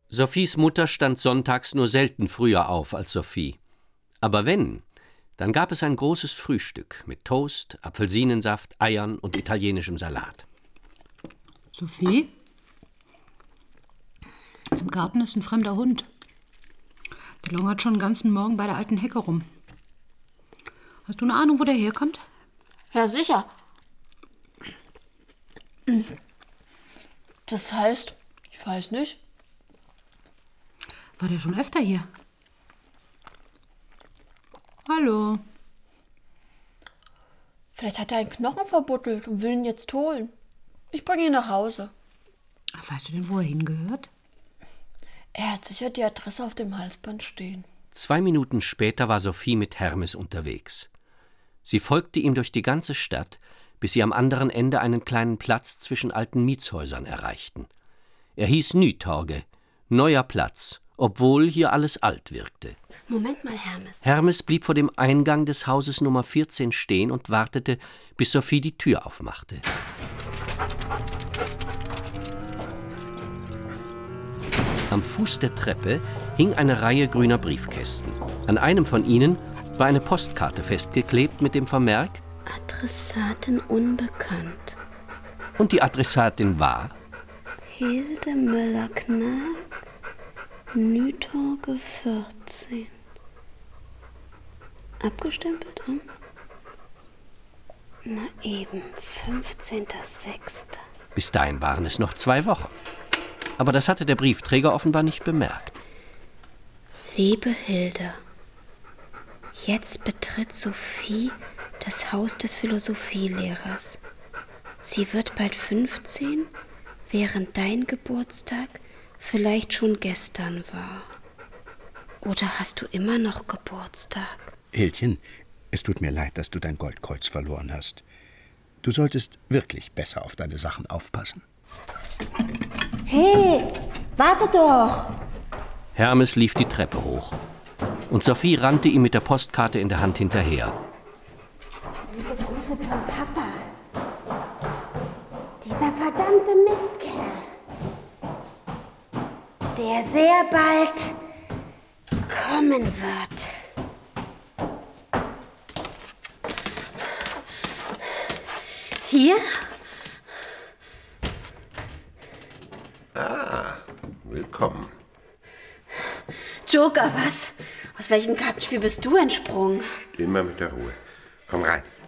Sophies Mutter stand sonntags nur selten früher auf als Sophie. Aber wenn, dann gab es ein großes Frühstück mit Toast, Apfelsinensaft, Eiern und italienischem Salat. Sophie? Im Garten ist ein fremder Hund. Der lungert schon den ganzen Morgen bei der alten Hecke rum. Hast du eine Ahnung, wo der herkommt? Ja, sicher. Das heißt, ich weiß nicht. War der schon öfter hier? Hallo. Vielleicht hat er einen Knochen verbuddelt und will ihn jetzt holen. Ich bringe ihn nach Hause. Weißt du denn, wo er hingehört? Er hat sicher die Adresse auf dem Halsband stehen. 2 Minuten später war Sophie mit Hermes unterwegs. Sie folgte ihm durch die ganze Stadt, bis sie am anderen Ende einen kleinen Platz zwischen alten Mietshäusern erreichten. Er hieß Nytorge, neuer Platz, obwohl hier alles alt wirkte. Moment mal, Hermes. Hermes blieb vor dem Eingang des Hauses Nummer 14 stehen und wartete, bis Sophie die Tür aufmachte. Am Fuß der Treppe hing eine Reihe grüner Briefkästen. An einem von ihnen war eine Postkarte festgeklebt mit dem Vermerk Adressatin unbekannt. Und die Adressatin war Hilde Müller-Knack, Nytorge 14. Abgestempelt am? Na eben, 15.06. Bis dahin waren es noch 2 Wochen. Aber das hatte der Briefträger offenbar nicht bemerkt. Liebe Hilde, jetzt betritt Sophie das Haus des Philosophielehrers. Sie wird bald 15, während dein Geburtstag vielleicht schon gestern war. Oder hast du immer noch Geburtstag? Hildchen, es tut mir leid, dass du dein Goldkreuz verloren hast. Du solltest wirklich besser auf deine Sachen aufpassen. Hey, warte doch! Hermes lief die Treppe hoch. Und Sophie rannte ihm mit der Postkarte in der Hand hinterher. Liebe Grüße von Papa. Dieser verdammte Mistkerl. Der sehr bald kommen wird. Hier? Willkommen. Joker, was? Aus welchem Kartenspiel bist du entsprungen? Stehen wir mit der Ruhe. Komm rein.